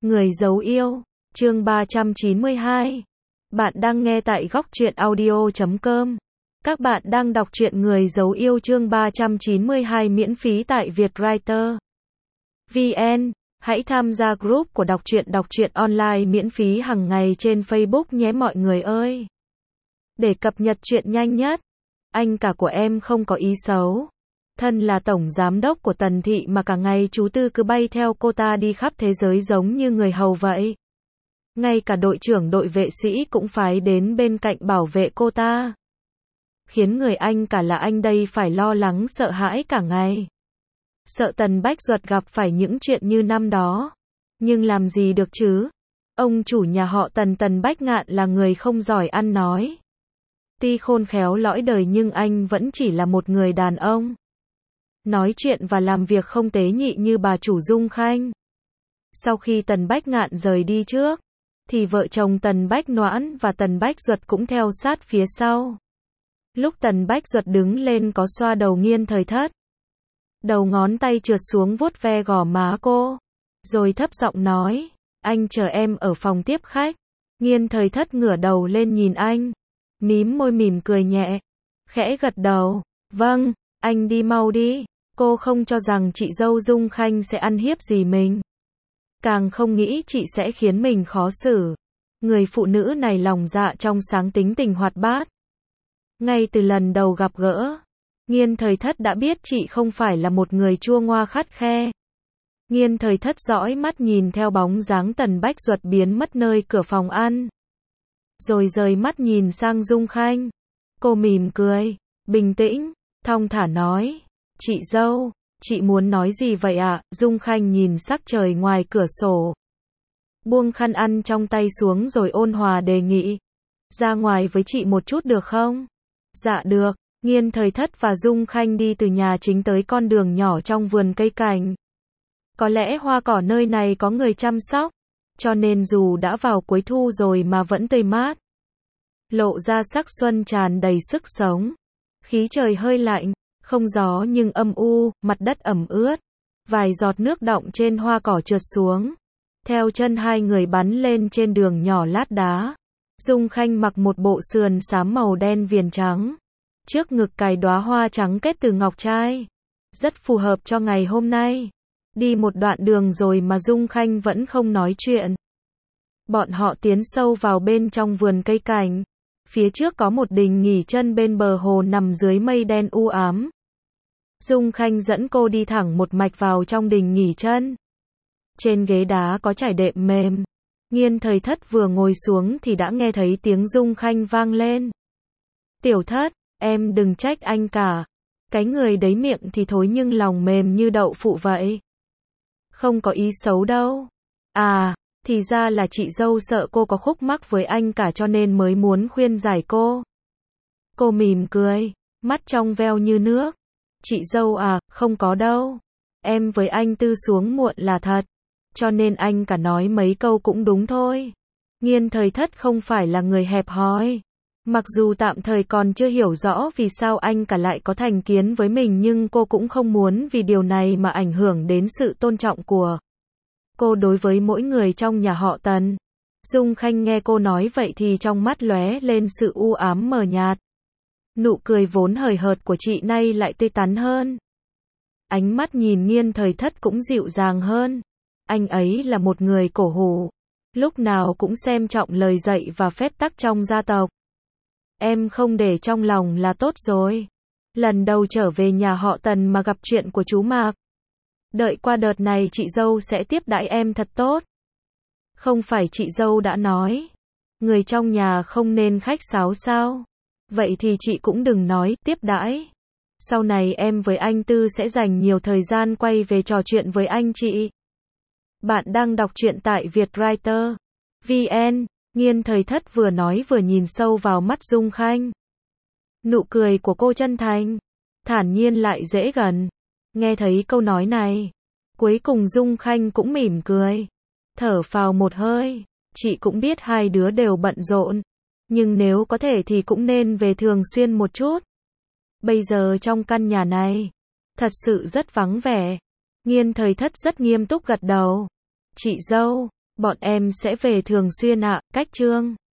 Người giấu yêu, chương 392. Bạn đang nghe tại góc truyện audio.com. Các bạn đang đọc truyện Người giấu yêu chương 392 miễn phí tại Vietwriter VN. Hãy tham gia group của đọc truyện online miễn phí hàng ngày trên Facebook nhé mọi người ơi. Để cập nhật chuyện nhanh nhất. Anh cả của em không có ý xấu. Thân là tổng giám đốc của Tần Thị mà cả ngày chú Tư cứ bay theo cô ta đi khắp thế giới giống như người hầu vậy. Ngay cả đội trưởng đội vệ sĩ cũng phái đến bên cạnh bảo vệ cô ta. Khiến người anh cả là anh đây phải lo lắng sợ hãi cả ngày. Sợ Tần Bách Duật gặp phải những chuyện như năm đó. Nhưng làm gì được chứ? Ông chủ nhà họ Tần Bách Ngạn là người không giỏi ăn nói. Tuy khôn khéo lõi đời nhưng anh vẫn chỉ là một người đàn ông. Nói chuyện và làm việc không tế nhị như bà chủ Dung Khanh. Sau khi Tần Bách Ngạn rời đi trước, thì vợ chồng Tần Bách Noãn và Tần Bách Duật cũng theo sát phía sau. Lúc Tần Bách Duật đứng lên có xoa đầu Nghiên Thời Thất. Đầu ngón tay trượt xuống vuốt ve gò má cô. Rồi thấp giọng nói, anh chờ em ở phòng tiếp khách. Nghiên Thời Thất ngửa đầu lên nhìn anh. Mím môi mỉm cười nhẹ. Khẽ gật đầu. Vâng, anh đi mau đi. Cô không cho rằng chị dâu Dung Khanh sẽ ăn hiếp gì mình. Càng không nghĩ chị sẽ khiến mình khó xử. Người phụ nữ này lòng dạ trong sáng tính tình hoạt bát. Ngay từ lần đầu gặp gỡ, Nghiên Thời Thất đã biết chị không phải là một người chua ngoa khắt khe. Nghiên Thời Thất dõi mắt nhìn theo bóng dáng Tần Bách Duật biến mất nơi cửa phòng ăn. Rồi rời mắt nhìn sang Dung Khanh. Cô mỉm cười, bình tĩnh, thong thả nói. Chị dâu, chị muốn nói gì vậy ạ? Dung Khanh nhìn sắc trời ngoài cửa sổ. Buông khăn ăn trong tay xuống rồi ôn hòa đề nghị. Ra ngoài với chị một chút được không? Dạ được. Nghiên Thời Thất và Dung Khanh đi từ nhà chính tới con đường nhỏ trong vườn cây cảnh. Có lẽ hoa cỏ nơi này có người chăm sóc, cho nên dù đã vào cuối thu rồi mà vẫn tươi mát. Lộ ra sắc xuân tràn đầy sức sống. Khí trời hơi lạnh, không gió nhưng âm u, mặt đất ẩm ướt. Vài giọt nước đọng trên hoa cỏ trượt xuống. Theo chân hai người bắn lên trên đường nhỏ lát đá. Dung Khanh mặc một bộ sườn xám màu đen viền trắng. Trước ngực cài đóa hoa trắng kết từ ngọc trai. Rất phù hợp cho ngày hôm nay. Đi một đoạn đường rồi mà Dung Khanh vẫn không nói chuyện. Bọn họ tiến sâu vào bên trong vườn cây cảnh. Phía trước có một đình nghỉ chân bên bờ hồ nằm dưới mây đen u ám. Dung Khanh dẫn cô đi thẳng một mạch vào trong đình nghỉ chân. Trên ghế đá có trải đệm mềm. Nghiên Thời Thất vừa ngồi xuống thì đã nghe thấy tiếng Dung Khanh vang lên. Tiểu Thất, em đừng trách anh cả. Cái người đấy miệng thì thối nhưng lòng mềm như đậu phụ vậy. Không có ý xấu đâu. À, thì ra là chị dâu sợ cô có khúc mắc với anh cả cho nên mới muốn khuyên giải cô. Cô mỉm cười, mắt trong veo như nước. Chị dâu à, không có đâu. Em với anh Tư xuống muộn là thật. Cho nên anh cả nói mấy câu cũng đúng thôi. Nghiên Thời Thất không phải là người hẹp hòi. Mặc dù tạm thời còn chưa hiểu rõ vì sao anh cả lại có thành kiến với mình nhưng cô cũng không muốn vì điều này mà ảnh hưởng đến sự tôn trọng của cô đối với mỗi người trong nhà họ Tần. Dung Khanh nghe cô nói vậy thì trong mắt lóe lên sự u ám mờ nhạt. Nụ cười vốn hời hợt của chị nay lại tươi tắn hơn. Ánh mắt nhìn Nghiên Thời Thất cũng dịu dàng hơn. Anh ấy là một người cổ hủ. Lúc nào cũng xem trọng lời dạy và phép tắc trong gia tộc. Em không để trong lòng là tốt rồi. Lần đầu trở về nhà họ Tần mà gặp chuyện của chú Mạc. Đợi qua đợt này chị dâu sẽ tiếp đãi em thật tốt. Không phải chị dâu đã nói. Người trong nhà không nên khách sáo sao? Vậy thì chị cũng đừng nói tiếp đãi. Sau này em với anh Tư sẽ dành nhiều thời gian quay về trò chuyện với anh chị. Bạn đang đọc truyện tại Vietwriter VN. Nghiên Thời Thất vừa nói vừa nhìn sâu vào mắt Dung Khanh. Nụ cười của cô chân thành, thản nhiên lại dễ gần. Nghe thấy câu nói này, cuối cùng Dung Khanh cũng mỉm cười. Thở phào một hơi, chị cũng biết hai đứa đều bận rộn. Nhưng nếu có thể thì cũng nên về thường xuyên một chút. Bây giờ trong căn nhà này, thật sự rất vắng vẻ. Nghiên Thời Thất rất nghiêm túc gật đầu. Chị dâu, Bọn em sẽ về thường xuyên ạ, cách chương